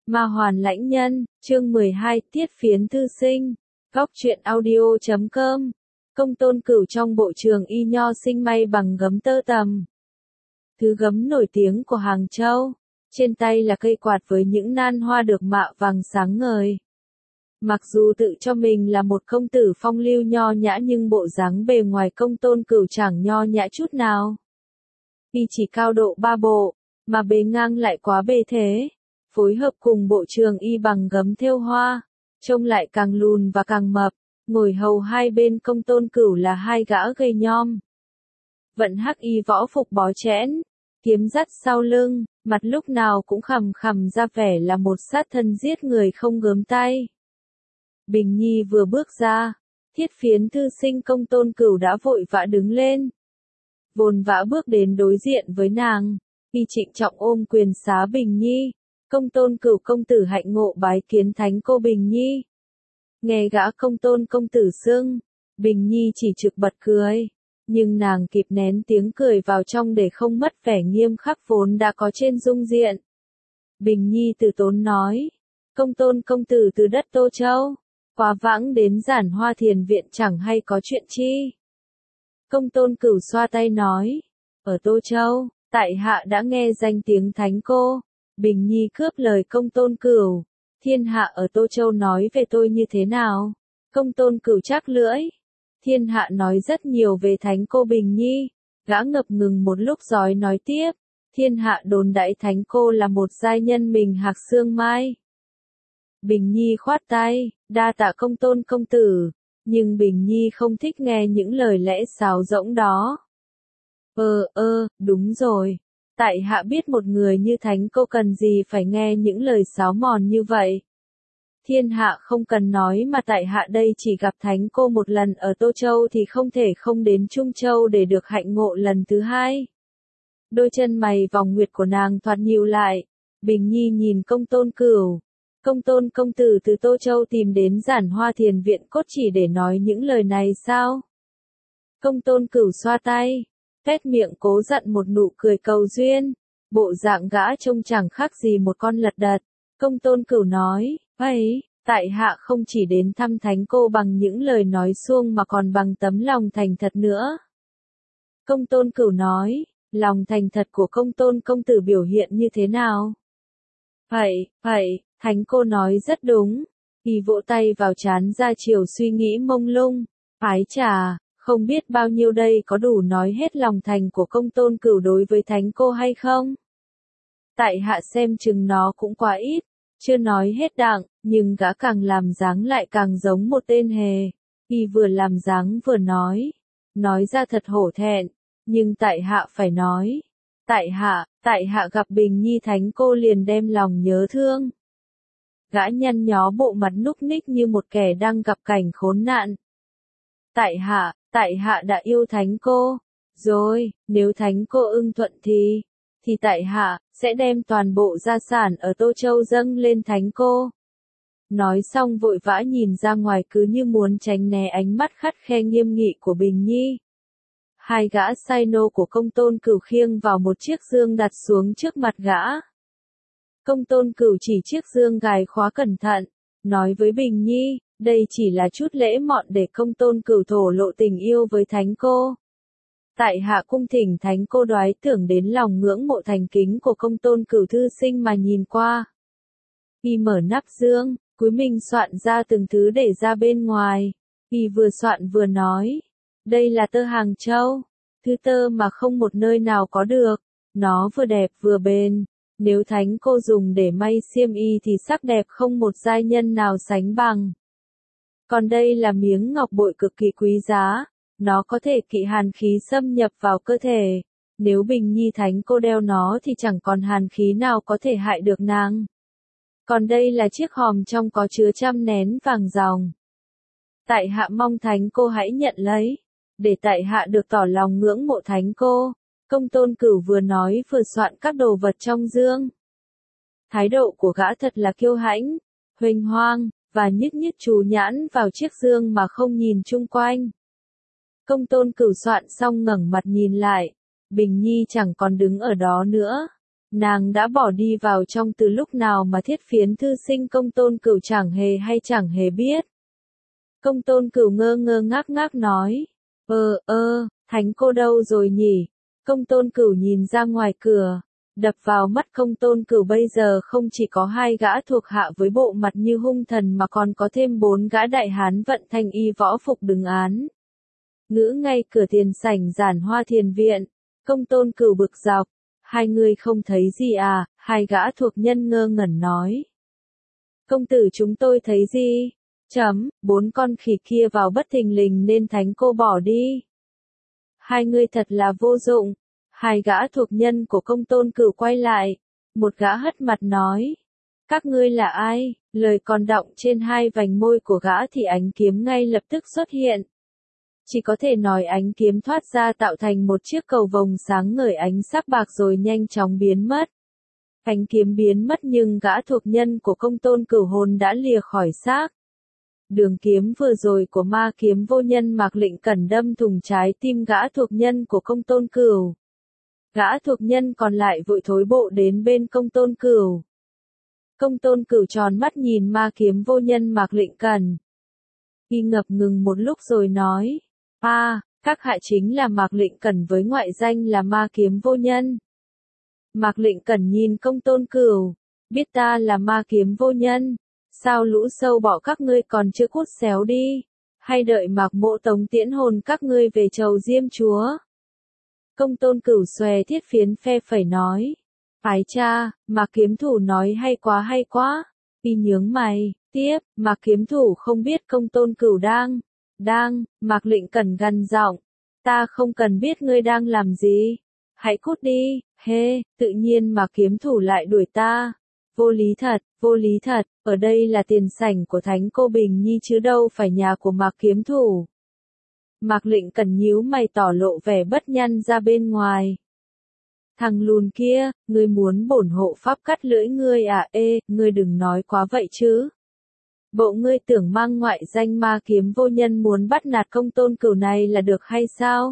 Ma Hoàn Lãnh Nhân, chương 12, Tiết Phiến Thư Sinh, Góc truyện audio.com. Công Tôn Cửu trong bộ trường y nho sinh may bằng gấm tơ tằm. Thứ gấm nổi tiếng của Hàng Châu. Trên tay là cây quạt với những nan hoa được mạ vàng sáng ngời. Mặc dù tự cho mình là một công tử phong lưu nho nhã nhưng bộ dáng bề ngoài Công Tôn Cửu chẳng nho nhã chút nào. Y chỉ cao độ 3 bộ, mà bề ngang lại quá bề thế. Phối hợp cùng bộ trường y bằng gấm thêu hoa, trông lại càng lùn và càng mập. Ngồi hầu hai bên Công Tôn Cửu là hai gã gầy nhom. Vận hắc y võ phục bó chẽn, kiếm dắt sau lưng, mặt lúc nào cũng khằm khằm ra vẻ là một sát thân giết người không gớm tay. Bình Nhi vừa bước ra, Thiết Phiến Thư Sinh Công Tôn Cửu đã vội vã đứng lên. Vồn vã bước đến đối diện với nàng, y trịnh trọng ôm quyền xá Bình Nhi. Công Tôn Cửu công tử hạnh ngộ bái kiến thánh cô Bình Nhi. Nghe gã công tôn công tử xưng, Bình Nhi chỉ trực bật cười, nhưng nàng kịp nén tiếng cười vào trong để không mất vẻ nghiêm khắc vốn đã có trên dung diện. Bình Nhi từ tốn nói, Công Tôn công tử từ đất Tô Châu, quá vãng đến Giản Hoa Thiền Viện chẳng hay có chuyện chi. Công Tôn Cửu xoa tay nói, ở Tô Châu, tại hạ đã nghe danh tiếng thánh cô. Bình Nhi cướp lời Công Tôn Cửu, thiên hạ ở Tô Châu nói về tôi như thế nào? Công Tôn Cửu chắc lưỡi, thiên hạ nói rất nhiều về thánh cô Bình Nhi. Gã ngập ngừng một lúc rồi nói tiếp, thiên hạ đồn đãi thánh cô là một giai nhân mình hạc xương mai. Bình Nhi khoát tay, đa tạ Công Tôn công tử, nhưng Bình Nhi không thích nghe những lời lẽ sáo rỗng đó. Đúng rồi. Tại hạ biết một người như thánh cô cần gì phải nghe những lời sáo mòn như vậy. Thiên hạ không cần nói mà tại hạ đây chỉ gặp thánh cô một lần ở Tô Châu thì không thể không đến Trung Châu để được hạnh ngộ lần thứ hai. Đôi chân mày vòng nguyệt của nàng thoạt nhíu lại. Bình Nhi nhìn Công Tôn Cửu. Công Tôn công tử từ Tô Châu tìm đến Giản Hoa Thiền Viện cốt chỉ để nói những lời này sao? Công Tôn Cửu xoa tay, tét miệng cố dặn một nụ cười cầu duyên, bộ dạng gã trông chẳng khác gì một con lật đật. Công Tôn Cửu nói, tại hạ không chỉ đến thăm thánh cô bằng những lời nói suông mà còn bằng tấm lòng thành thật nữa. Công Tôn Cửu nói, lòng thành thật của Công Tôn công tử biểu hiện như thế nào? Thánh cô nói rất đúng. Y vỗ tay vào trán ra chiều suy nghĩ mông lung, ái chà. Không biết bao nhiêu đây có đủ nói hết lòng thành của Công Tôn Cửu đối với thánh cô hay không? Tại hạ xem chừng nó cũng quá ít, chưa nói hết đặng, nhưng gã càng làm dáng lại càng giống một tên hề. Y vừa làm dáng vừa nói ra thật hổ thẹn, nhưng tại hạ phải nói. Tại hạ gặp Bình Nhi thánh cô liền đem lòng nhớ thương. Gã nhăn nhó bộ mặt núc ních như một kẻ đang gặp cảnh khốn nạn. Tại hạ đã yêu thánh cô, rồi, nếu thánh cô ưng thuận thì tại hạ sẽ đem toàn bộ gia sản ở Tô Châu dâng lên thánh cô. Nói xong vội vã nhìn ra ngoài cứ như muốn tránh né ánh mắt khắt khe nghiêm nghị của Bình Nhi. Hai gã sai nô của Công Tôn Cửu khiêng vào một chiếc dương đặt xuống trước mặt gã. Công Tôn Cửu chỉ chiếc dương gài khóa cẩn thận, nói với Bình Nhi, đây chỉ là chút lễ mọn để Công Tôn Cửu thổ lộ tình yêu với thánh cô. Tại hạ cung thỉnh thánh cô đoái tưởng đến lòng ngưỡng mộ thành kính của Công Tôn Cửu thư sinh mà nhìn qua. Y mở nắp dương, cúi mình soạn ra từng thứ để ra bên ngoài. Y vừa soạn vừa nói, đây là tơ Hàng Châu, thứ tơ mà không một nơi nào có được. Nó vừa đẹp vừa bền. Nếu thánh cô dùng để may xiêm y thì sắc đẹp không một giai nhân nào sánh bằng. Còn đây là miếng ngọc bội cực kỳ quý giá, nó có thể kỵ hàn khí xâm nhập vào cơ thể. Nếu Bình Nhi thánh cô đeo nó thì chẳng còn hàn khí nào có thể hại được nàng. Còn đây là chiếc hòm trong có chứa 100 nén vàng ròng. Tại hạ mong thánh cô hãy nhận lấy, để tại hạ được tỏ lòng ngưỡng mộ thánh cô. Công Tôn Cửu vừa nói vừa soạn các đồ vật trong dương. Thái độ của gã thật là kiêu hãnh, huênh hoang, và nhức nhức chú nhãn vào chiếc dương mà không nhìn chung quanh. Công Tôn Cửu soạn xong ngẩng mặt nhìn lại, Bình Nhi chẳng còn đứng ở đó nữa. Nàng đã bỏ đi vào trong từ lúc nào mà Thiết Phiến thư sinh Công Tôn Cửu chẳng hề biết. Công Tôn Cửu ngơ ngơ ngác ngác nói. Thánh cô đâu rồi nhỉ? Công Tôn Cửu nhìn ra ngoài cửa. Đập vào mắt Công Tôn Cửu bây giờ không chỉ có 2 gã thuộc hạ với bộ mặt như hung thần mà còn có thêm 4 gã đại hán vận thanh y võ phục đứng án. Ngữ ngay cửa tiền sảnh Giản Hoa Thiền Viện. Công Tôn Cửu bực dọc. Hai người không thấy gì à? 2 gã thuộc nhân ngơ ngẩn nói. Công tử chúng tôi thấy gì? 4 con khỉ kia vào bất thình lình nên thánh cô bỏ đi. Hai người thật là vô dụng. 2 gã thuộc nhân của Công Tôn Cửu quay lại. Một gã hất mặt nói. Các ngươi là ai? Lời còn đọng trên 2 vành môi của gã thì ánh kiếm ngay lập tức xuất hiện. Chỉ có thể nói ánh kiếm thoát ra tạo thành một chiếc cầu vồng sáng ngời ánh sắc bạc rồi nhanh chóng biến mất. Ánh kiếm biến mất nhưng gã thuộc nhân của Công Tôn Cửu hồn đã lìa khỏi xác. Đường kiếm vừa rồi của ma kiếm vô nhân Mạc Lệnh Cẩn đâm thủng trái tim gã thuộc nhân của Công Tôn Cửu. Gã thuộc nhân còn lại vội thối bộ đến bên Công Tôn Cửu. Công Tôn Cửu tròn mắt nhìn ma kiếm vô nhân Mạc Lệnh Cẩn. Y ngập ngừng một lúc rồi nói. Các hạ chính là Mạc Lệnh Cẩn với ngoại danh là ma kiếm vô nhân. Mạc Lệnh Cẩn nhìn Công Tôn Cửu. Biết ta là ma kiếm vô nhân. Sao lũ sâu bọ các ngươi còn chưa cút xéo đi? Hay đợi Mạc Mỗ tống tiễn hồn các ngươi về chầu Diêm Chúa? Công Tôn Cửu xòe Thiết Phiến phe phẩy nói. Ái cha, Mạc kiếm thủ nói hay quá. Y nhướng mày, tiếp, Mạc kiếm thủ không biết Công Tôn Cửu đang, Mạc Lệnh Cẩn gằn giọng. Ta không cần biết ngươi đang làm gì. Hãy cút đi, tự nhiên Mạc kiếm thủ lại đuổi ta. Vô lý thật, ở đây là tiền sảnh của Thánh cô Bình Nhi chứ đâu phải nhà của Mạc kiếm thủ. Mạc Lệnh Cẩn nhíu mày tỏ lộ vẻ bất nhăn ra bên ngoài. Thằng lùn kia, ngươi muốn bổn hộ pháp cắt lưỡi ngươi à? Ngươi đừng nói quá vậy chứ. Bộ ngươi tưởng mang ngoại danh ma kiếm vô nhân muốn bắt nạt Công Tôn Cửu này là được hay sao?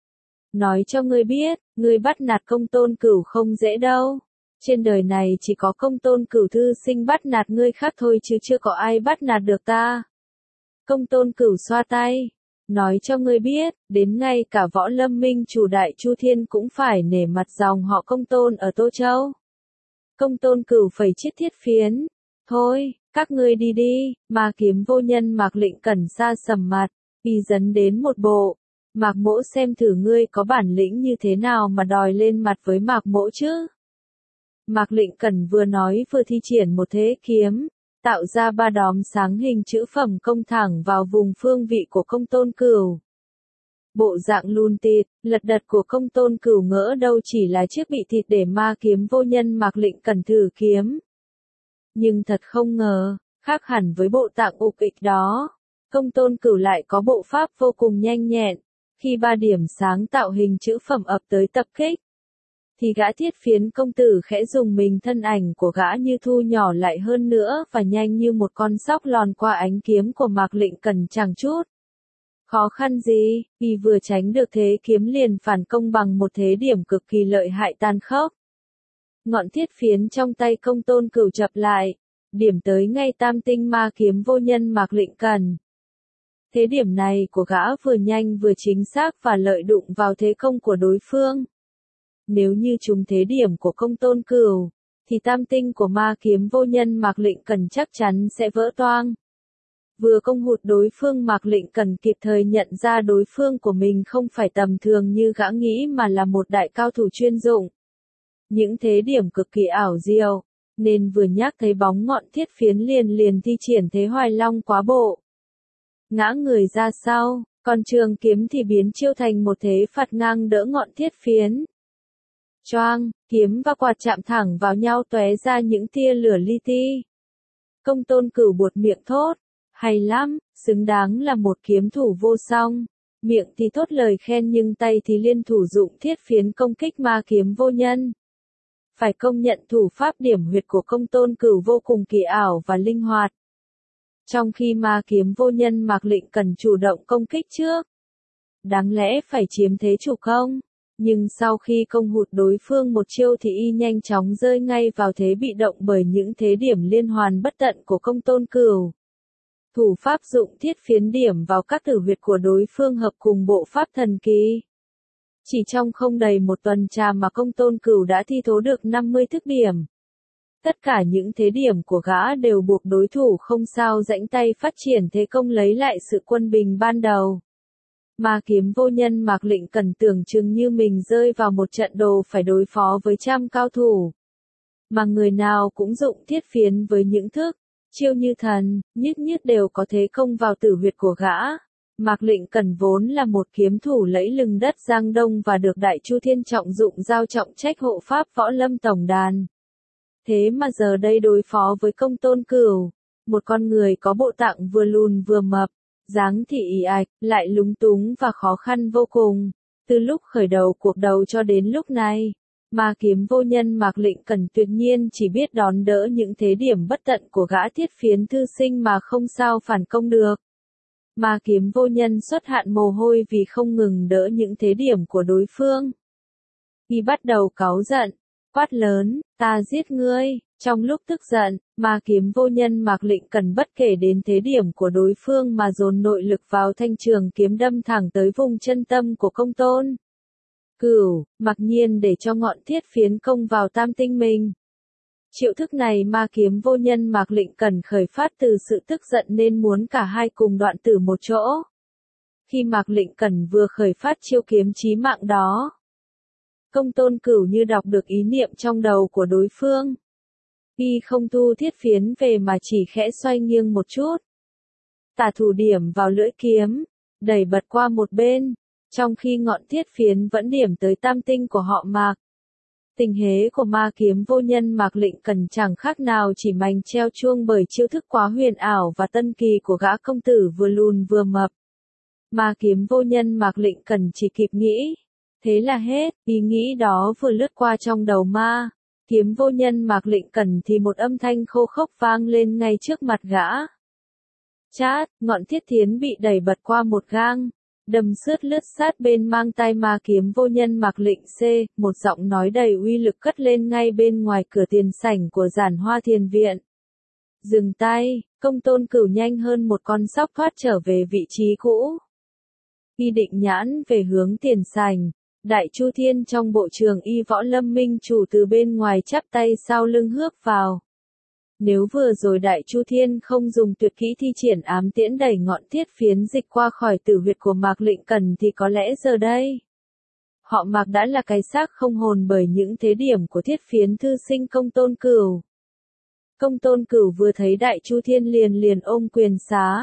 Nói cho ngươi biết, ngươi bắt nạt Công Tôn Cửu không dễ đâu. Trên đời này chỉ có Công Tôn Cửu thư sinh bắt nạt ngươi khác thôi chứ chưa có ai bắt nạt được ta. Công Tôn Cửu xoa tay. Nói cho ngươi biết, đến ngay cả Võ Lâm Minh chủ Đại Chu Thiên cũng phải nể mặt dòng họ Công Tôn ở Tô Châu. Công Tôn Cửu phẩy chiếc Thiết Phiến. Thôi, các ngươi đi đi, ma kiếm vô nhân Mạc Lệnh Cẩn xa sầm mặt, y dấn đến một bộ. Mạc Mỗ xem thử ngươi có bản lĩnh như thế nào mà đòi lên mặt với Mạc Mỗ chứ. Mạc Lệnh Cẩn vừa nói vừa thi triển một thế kiếm, tạo ra 3 đóm sáng hình chữ phẩm công thẳng vào vùng phương vị của Công Tôn Cửu. Bộ dạng lùn tịt, lật đật của Công Tôn Cửu ngỡ đâu chỉ là chiếc bị thịt để ma kiếm vô nhân Mạc Lệnh Cẩn thử kiếm. Nhưng thật không ngờ, khác hẳn với bộ dạng ục ịch đó, Công Tôn Cửu lại có bộ pháp vô cùng nhanh nhẹn. Khi 3 điểm sáng tạo hình chữ phẩm ập tới tập kích, thì gã Thiết Phiến công tử khẽ dùng mình, thân ảnh của gã như thu nhỏ lại hơn nữa và nhanh như một con sóc lòn qua ánh kiếm của Mạc Lệnh Cẩn chẳng chút khó khăn gì, y vừa tránh được thế kiếm liền phản công bằng một thế điểm cực kỳ lợi hại tàn khốc. Ngọn Thiết Phiến trong tay Công Tôn Cửu chập lại, điểm tới ngay tam tinh ma kiếm vô nhân Mạc Lệnh Cẩn. Thế điểm này của gã vừa nhanh vừa chính xác và lợi đụng vào thế công của đối phương. Nếu như trúng thế điểm của Công Tôn Cửu, thì tam tinh của ma kiếm vô nhân Mạc Lệnh Cẩn chắc chắn sẽ vỡ toang. Vừa công hụt đối phương, Mạc Lệnh Cẩn kịp thời nhận ra đối phương của mình không phải tầm thường như gã nghĩ mà là một đại cao thủ chuyên dụng. Những thế điểm cực kỳ ảo diệu, nên vừa nhắc thấy bóng ngọn Thiết Phiến liền thi triển thế Hoài Long quá bộ. Ngã người ra sau, còn trường kiếm thì biến chiêu thành một thế phạt ngang đỡ ngọn Thiết Phiến. Choang, kiếm và quạt chạm thẳng vào nhau tóe ra những tia lửa li ti. Công Tôn Cửu buột miệng thốt, hay lắm, xứng đáng là một kiếm thủ vô song. Miệng thì thốt lời khen nhưng tay thì liên thủ dụng Thiết Phiến công kích ma kiếm vô nhân. Phải công nhận thủ pháp điểm huyệt của Công Tôn Cửu vô cùng kỳ ảo và linh hoạt. Trong khi ma kiếm vô nhân Mạc Lệnh Cẩn chủ động công kích trước, đáng lẽ phải chiếm thế chủ công, Nhưng sau khi công hụt đối phương một chiêu thì y nhanh chóng rơi ngay vào thế bị động bởi những thế điểm liên hoàn bất tận của Công Tôn Cửu. Thủ pháp dụng thiết phiến điểm vào các tử huyệt của đối phương hợp cùng bộ pháp thần kỳ. Chỉ trong không đầy một tuần trà mà Công Tôn Cửu đã thi thố được 50 thức điểm. Tất cả những thế điểm của gã đều buộc đối thủ không sao rãnh tay phát triển thế công lấy lại sự quân bình ban đầu. Ma kiếm vô nhân Mạc Lệnh Cẩn tưởng chừng như mình rơi vào một trận đồ phải đối phó với trăm cao thủ. Mà người nào cũng dụng thiết phiến với những thức, chiêu như thần, nhất nhất đều có thế công vào tử huyệt của gã. Mạc Lệnh Cẩn vốn là một kiếm thủ lẫy lừng đất Giang Đông và được Đại Chu Thiên trọng dụng giao trọng trách hộ pháp võ lâm tổng đàn. Thế mà giờ đây đối phó với Công Tôn Cửu, một con người có bộ tạng vừa lùn vừa mập, dáng thì ì ạch, lại lúng túng và khó khăn vô cùng. Từ lúc khởi đầu cuộc đấu cho đến lúc này, Ma kiếm vô nhân Mạc Lệnh Cẩn tuyệt nhiên chỉ biết đón đỡ những thế điểm bất tận của gã thiết phiến thư sinh mà không sao phản công được. Ma kiếm vô nhân xuất hạn mồ hôi vì không ngừng đỡ những thế điểm của đối phương. Y bắt đầu cáu giận, quát lớn, ta giết ngươi. Trong lúc tức giận, Ma kiếm vô nhân Mạc Lệnh Cẩn bất kể đến thế điểm của đối phương mà dồn nội lực vào thanh trường kiếm đâm thẳng tới vùng chân tâm của Công Tôn Cửu, mặc nhiên để cho ngọn thiết phiến công vào tam tinh mình. Triệu thức này Ma kiếm vô nhân Mạc Lệnh Cẩn khởi phát từ sự tức giận nên muốn cả hai cùng đoạn tử một chỗ. Khi Mạc Lệnh Cẩn vừa khởi phát chiêu kiếm chí mạng đó, Công Tôn Cửu như đọc được ý niệm trong đầu của đối phương. Y không thu thiết phiến về mà chỉ khẽ xoay nghiêng một chút. Tả thủ điểm vào lưỡi kiếm, đẩy bật qua một bên, trong khi ngọn thiết phiến vẫn điểm tới tam tinh của họ Mạc. Tình hế của Ma kiếm vô nhân Mạc Lệnh Cẩn chẳng khác nào chỉ mành treo chuông bởi chiêu thức quá huyền ảo và tân kỳ của gã công tử vừa lùn vừa mập. Ma kiếm vô nhân Mạc Lệnh Cẩn chỉ kịp nghĩ. Thế là hết, ý nghĩ đó vừa lướt qua trong đầu Ma kiếm vô nhân Mạc Lệnh Cẩn thì một âm thanh khô khốc vang lên ngay trước mặt gã. Chát, ngọn thiết thiến bị đẩy bật qua một gang, đâm sướt lướt sát bên mang tay Ma kiếm vô nhân Mạc Lệnh C, một giọng nói đầy uy lực cất lên ngay bên ngoài cửa tiền sảnh của Giản Hoa Thiền Viện. Dừng tay, Công Tôn Cửu nhanh hơn một con sóc thoát trở về vị trí cũ. Y định nhãn về hướng tiền sảnh. Đại Chu Thiên trong bộ trường y võ lâm minh chủ từ bên ngoài chắp tay sau lưng hước vào. Nếu vừa rồi Đại Chu Thiên không dùng tuyệt kỹ thi triển ám tiễn đẩy ngọn thiết phiến dịch qua khỏi tử huyệt của Mạc Lệnh Cẩn thì có lẽ giờ đây họ Mạc đã là cái xác không hồn bởi những thế điểm của thiết phiến thư sinh Công Tôn Cửu. Công Tôn Cửu vừa thấy Đại Chu Thiên liền ôm quyền xá.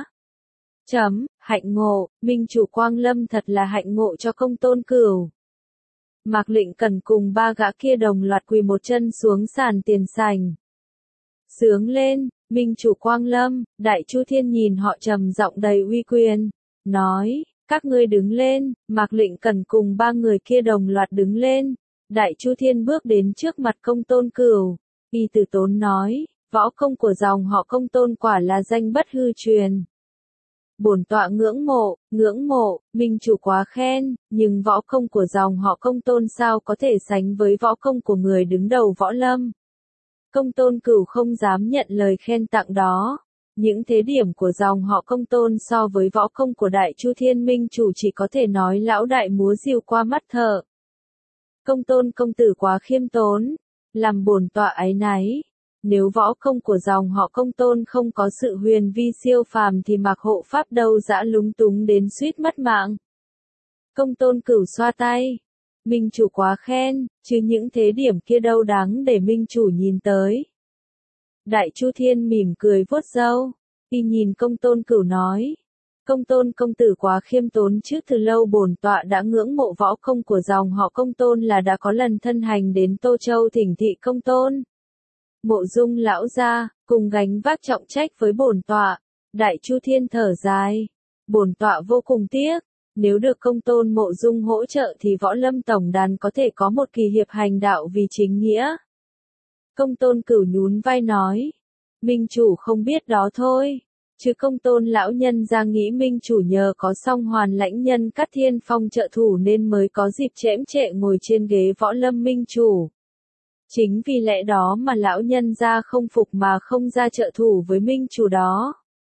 Hạnh ngộ, minh chủ Quang Lâm thật là hạnh ngộ cho Công Tôn Cửu. Mạc Lệnh Cẩn cùng ba gã kia đồng loạt quỳ một chân xuống sàn tiền sảnh. Sướng lên, minh chủ Quang Lâm. Đại Chu Thiên nhìn họ trầm giọng đầy uy quyền, nói, các ngươi đứng lên. Mạc Lệnh Cẩn cùng ba người kia đồng loạt đứng lên. Đại Chu Thiên bước đến trước mặt Công Tôn Cửu, y từ tốn nói, võ công của dòng họ Công Tôn quả là danh bất hư truyền. Bổn tọa ngưỡng mộ, minh chủ quá khen, nhưng võ công của dòng họ Công Tôn sao có thể sánh với võ công của người đứng đầu võ lâm. Công Tôn Cửu không dám nhận lời khen tặng đó. Những thế điểm của dòng họ Công Tôn so với võ công của Đại Chu Thiên minh chủ chỉ có thể nói lão đại múa diều qua mắt thợ. Công Tôn công tử quá khiêm tốn, làm bổn tọa áy náy. Nếu võ công của dòng họ Công Tôn không có sự huyền vi siêu phàm thì Mạc hộ pháp đâu dã lúng túng đến suýt mất mạng. Công Tôn Cửu xoa tay. Minh chủ quá khen, chứ những thế điểm kia đâu đáng để minh chủ nhìn tới. Đại Chu Thiên mỉm cười vuốt râu. Y nhìn Công Tôn Cửu nói. Công Tôn công tử quá khiêm tốn, trước từ lâu bổn tọa đã ngưỡng mộ võ công của dòng họ Công Tôn là đã có lần thân hành đến Tô Châu thỉnh thị Công Tôn Mộ Dung lão gia, cùng gánh vác trọng trách với bổn tọa. Đại Chu Thiên thở dài. Bổn tọa vô cùng tiếc. Nếu được Công Tôn Mộ Dung hỗ trợ thì võ lâm tổng đàn có thể có một kỳ hiệp hành đạo vì chính nghĩa. Công Tôn Cửu nhún vai nói. Minh chủ không biết đó thôi. Chứ Công Tôn lão nhân ra nghĩ Minh chủ nhờ có Song Hoàn lãnh nhân Cát Thiên Phong trợ thủ nên mới có dịp chễm chệ ngồi trên ghế võ lâm minh chủ. Chính vì lẽ đó mà lão nhân ra không phục mà không ra trợ thủ với minh chủ đó.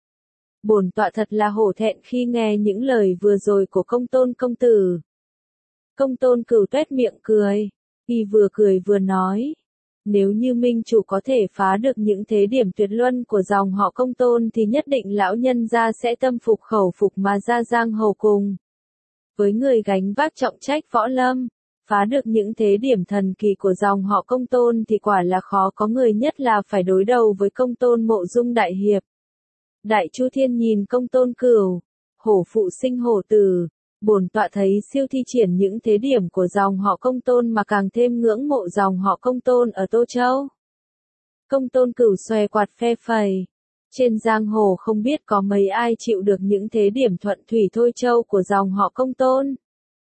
Bổn tọa thật là hổ thẹn khi nghe những lời vừa rồi của Công Tôn công tử. Công Tôn Cửu tuét miệng cười, y vừa cười vừa nói. Nếu như minh chủ có thể phá được những thế điểm tuyệt luân của dòng họ Công Tôn thì nhất định lão nhân gia sẽ tâm phục khẩu phục mà ra giang hồ cùng. Với người gánh vác trọng trách võ lâm, phá được những thế điểm thần kỳ của dòng họ Công Tôn thì quả là khó có người, nhất là phải đối đầu với Công Tôn Mộ Dung đại hiệp. Đại Chu Thiên nhìn Công Tôn Cửu, hổ phụ sinh hổ tử, bổn tọa thấy siêu thi triển những thế điểm của dòng họ Công Tôn mà càng thêm ngưỡng mộ dòng họ Công Tôn ở Tô Châu. Công Tôn Cửu xòe quạt phe phẩy. Trên giang hồ không biết có mấy ai chịu được những thế điểm thuận thủy thôi châu của dòng họ Công Tôn.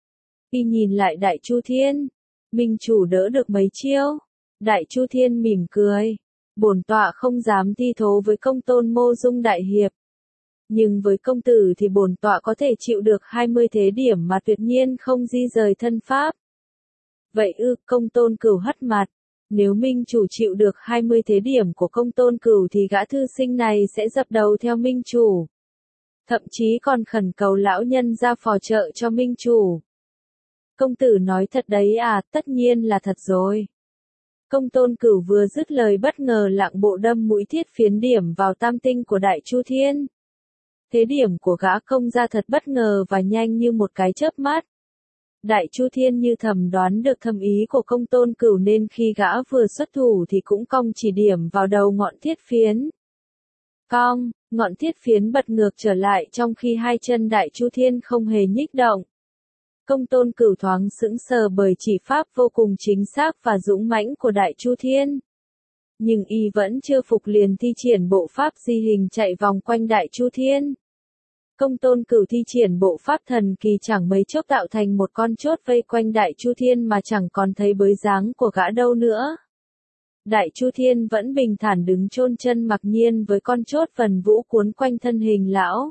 Y nhìn lại Đại Chu Thiên, minh chủ đỡ được mấy chiêu. Đại Chu Thiên mỉm cười. Bổn tọa không dám thi thố với Công Tôn Mộ Dung đại hiệp. Nhưng với công tử thì bổn tọa có thể chịu được 20 thế điểm mà tuyệt nhiên không di rời thân pháp. Vậy ư? Công Tôn Cửu hất mặt. Nếu minh chủ chịu được 20 thế điểm của Công Tôn Cửu thì gã thư sinh này sẽ dập đầu theo minh chủ. Thậm chí còn khẩn cầu lão nhân ra phò trợ cho minh chủ. Công tử nói thật đấy à? Tất nhiên là thật rồi. Công Tôn Cửu vừa dứt lời bất ngờ lạng bộ đâm mũi thiết phiến điểm vào tam tinh của Đại Chu Thiên. Thế điểm của gã công ra thật bất ngờ và nhanh như một cái chớp mắt. Đại Chu Thiên như thầm đoán được thâm ý của Công Tôn Cửu nên khi gã vừa xuất thủ thì cũng cong chỉ điểm vào đầu ngọn thiết phiến. Cong, ngọn thiết phiến bật ngược trở lại trong khi hai chân Đại Chu Thiên không hề nhích động. Công Tôn Cửu thoáng sững sờ bởi chỉ pháp vô cùng chính xác và dũng mãnh của Đại Chu Thiên. Nhưng y vẫn chưa phục liền thi triển bộ pháp di hình chạy vòng quanh Đại Chu Thiên. Công Tôn Cửu thi triển bộ pháp thần kỳ chẳng mấy chốc tạo thành một con chốt vây quanh Đại Chu Thiên mà chẳng còn thấy bới dáng của gã đâu nữa. Đại Chu Thiên vẫn bình thản đứng chôn chân mặc nhiên với con chốt vần vũ cuốn quanh thân hình lão.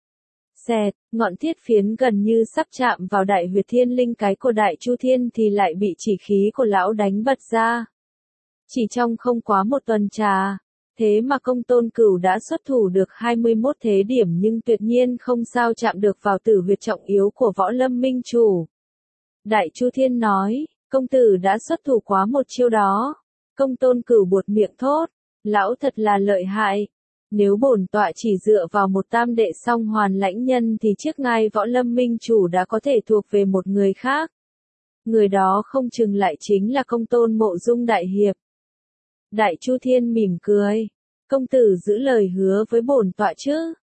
Xẹt, ngọn thiết phiến gần như sắp chạm vào đại huyệt thiên linh cái của Đại Chu Thiên thì lại bị chỉ khí của lão đánh bật ra. Chỉ trong không quá một tuần trà, thế mà Công Tôn Cửu đã xuất thủ được 21 thế điểm nhưng tuyệt nhiên không sao chạm được vào tử huyệt trọng yếu của võ lâm minh chủ. Đại Chu Thiên nói, công tử đã xuất thủ quá một chiêu đó. Công Tôn Cửu buột miệng thốt, lão thật là lợi hại. Nếu bổn tọa chỉ dựa vào một tam đệ Song Hoàn lãnh nhân thì chiếc ngai võ lâm minh chủ đã có thể thuộc về một người khác. Người đó không chừng lại chính là Công Tôn Mộ Dung đại hiệp. Đại Chu Thiên mỉm cười. Công tử giữ lời hứa với bổn tọa chứ?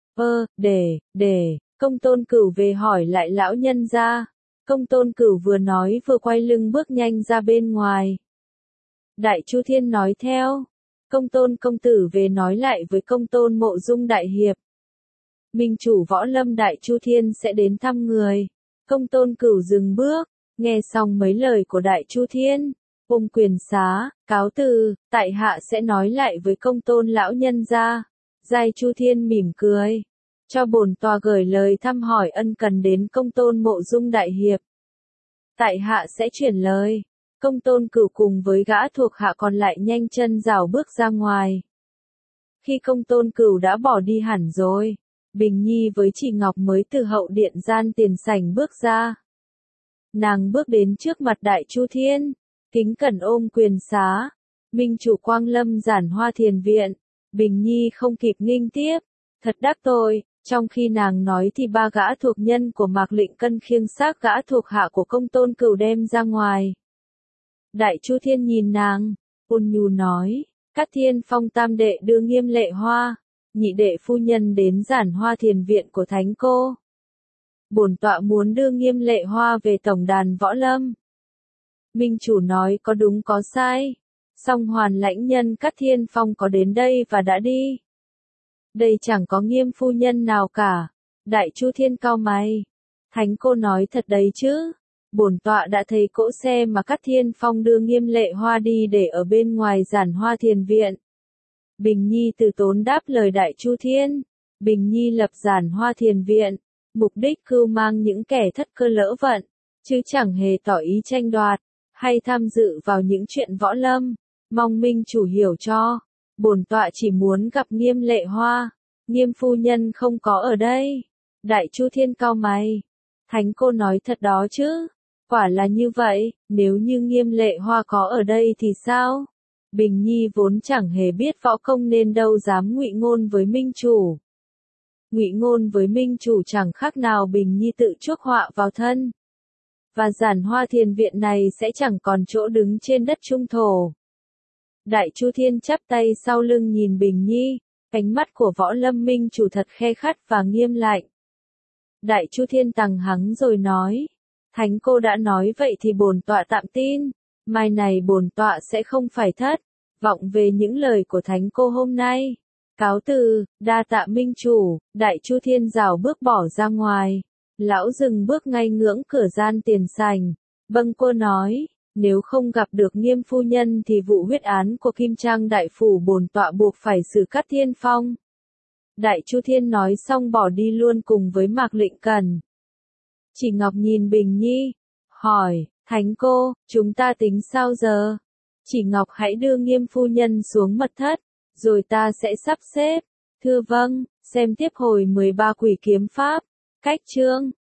Để, Công Tôn Cửu về hỏi lại lão nhân ra. Công Tôn Cửu vừa nói vừa quay lưng bước nhanh ra bên ngoài. Đại Chu Thiên nói theo. Công Tôn công tử về nói lại với Công Tôn Mộ Dung đại hiệp. Minh chủ võ lâm Đại Chu Thiên sẽ đến thăm người. Công Tôn Cửu dừng bước, nghe xong mấy lời của Đại Chu Thiên. Ôm quyền xá, cáo từ, tại hạ sẽ nói lại với Công Tôn lão nhân gia. Đại Chu Thiên mỉm cười. Cho bổn tọa gửi lời thăm hỏi ân cần đến Công Tôn Mộ Dung đại hiệp. Tại hạ sẽ chuyển lời. Công Tôn Cửu cùng với gã thuộc hạ còn lại nhanh chân rảo bước ra ngoài. Khi Công Tôn Cửu đã bỏ đi hẳn rồi, Bình Nhi với Chỉ Ngọc mới từ hậu điện gian tiền sảnh bước ra. Nàng bước đến trước mặt Đại Chu Thiên, kính cẩn ôm quyền xá. Minh chủ Quang Lâm Giản Hoa Thiền Viện. Bình Nhi không kịp nghênh tiếp, thật đắc tội. Trong khi nàng nói thì ba gã thuộc nhân của Mạc Lệnh Cân khiêng xác gã thuộc hạ của Công Tôn Cửu đem ra ngoài. Đại Chu Thiên nhìn nàng, ôn nhu nói, Cát Thiên Phong tam đệ đưa Nghiêm Lệ Hoa, nhị đệ phu nhân đến Giản Hoa Thiền Viện của Thánh cô. Bổn tọa muốn đưa Nghiêm Lệ Hoa về tổng đàn võ lâm. Minh chủ nói có đúng có sai. Song Hoàn lãnh nhân Cát Thiên Phong có đến đây và đã đi. Đây chẳng có Nghiêm phu nhân nào cả. Đại Chu Thiên cau mày. Thánh cô nói thật đấy chứ. Bổn tọa đã thấy cỗ xe mà Cát Thiên Phong đưa Nghiêm Lệ Hoa đi để ở bên ngoài Giản Hoa Thiền Viện. Bình Nhi từ tốn đáp lời Đại Chu Thiên. Bình Nhi lập Giản Hoa Thiền Viện, mục đích cưu mang những kẻ thất cơ lỡ vận, chứ chẳng hề tỏ ý tranh đoạt, hay tham dự vào những chuyện võ lâm, mong minh chủ hiểu cho. Bổn tọa chỉ muốn gặp Nghiêm Lệ Hoa, Nghiêm phu nhân không có ở đây. Đại Chu Thiên cau mày. Thánh cô nói thật đó chứ? Quả là như vậy, nếu như Nghiêm Lệ Hoa có ở đây thì sao? Bình Nhi vốn chẳng hề biết võ công nên đâu dám ngụy ngôn với minh chủ. Ngụy ngôn với minh chủ chẳng khác nào Bình Nhi tự chuốc họa vào thân. Và Giản Hoa Thiền Viện này sẽ chẳng còn chỗ đứng trên đất trung thổ. Đại Chu Thiên chắp tay sau lưng nhìn Bình Nhi, ánh mắt của võ lâm minh chủ thật khe khắt và nghiêm lạnh. Đại Chu Thiên tằng hắng rồi nói, thánh cô đã nói vậy thì bổn tọa tạm tin, mai này bổn tọa sẽ không phải thất vọng về những lời của thánh cô hôm nay. Cáo từ, đa tạ minh chủ. Đại Chu Thiên rảo bước bỏ ra ngoài. Lão dừng bước ngay ngưỡng cửa gian tiền sảnh. Bâng quơ nói, nếu không gặp được Nghiêm phu nhân thì vụ huyết án của Kim Trang đại phủ bổn tọa buộc phải xử cắt thiên phong. Đại Chu Thiên nói xong bỏ đi luôn cùng với Mạc Lệnh Cần. Chỉ Ngọc nhìn Bình Nhi, hỏi, thánh cô, chúng ta tính sao giờ? Chỉ Ngọc hãy đưa Nghiêm phu nhân xuống mật thất, rồi ta sẽ sắp xếp. Thưa vâng, xem tiếp hồi 13 quỷ kiếm pháp. Cách chương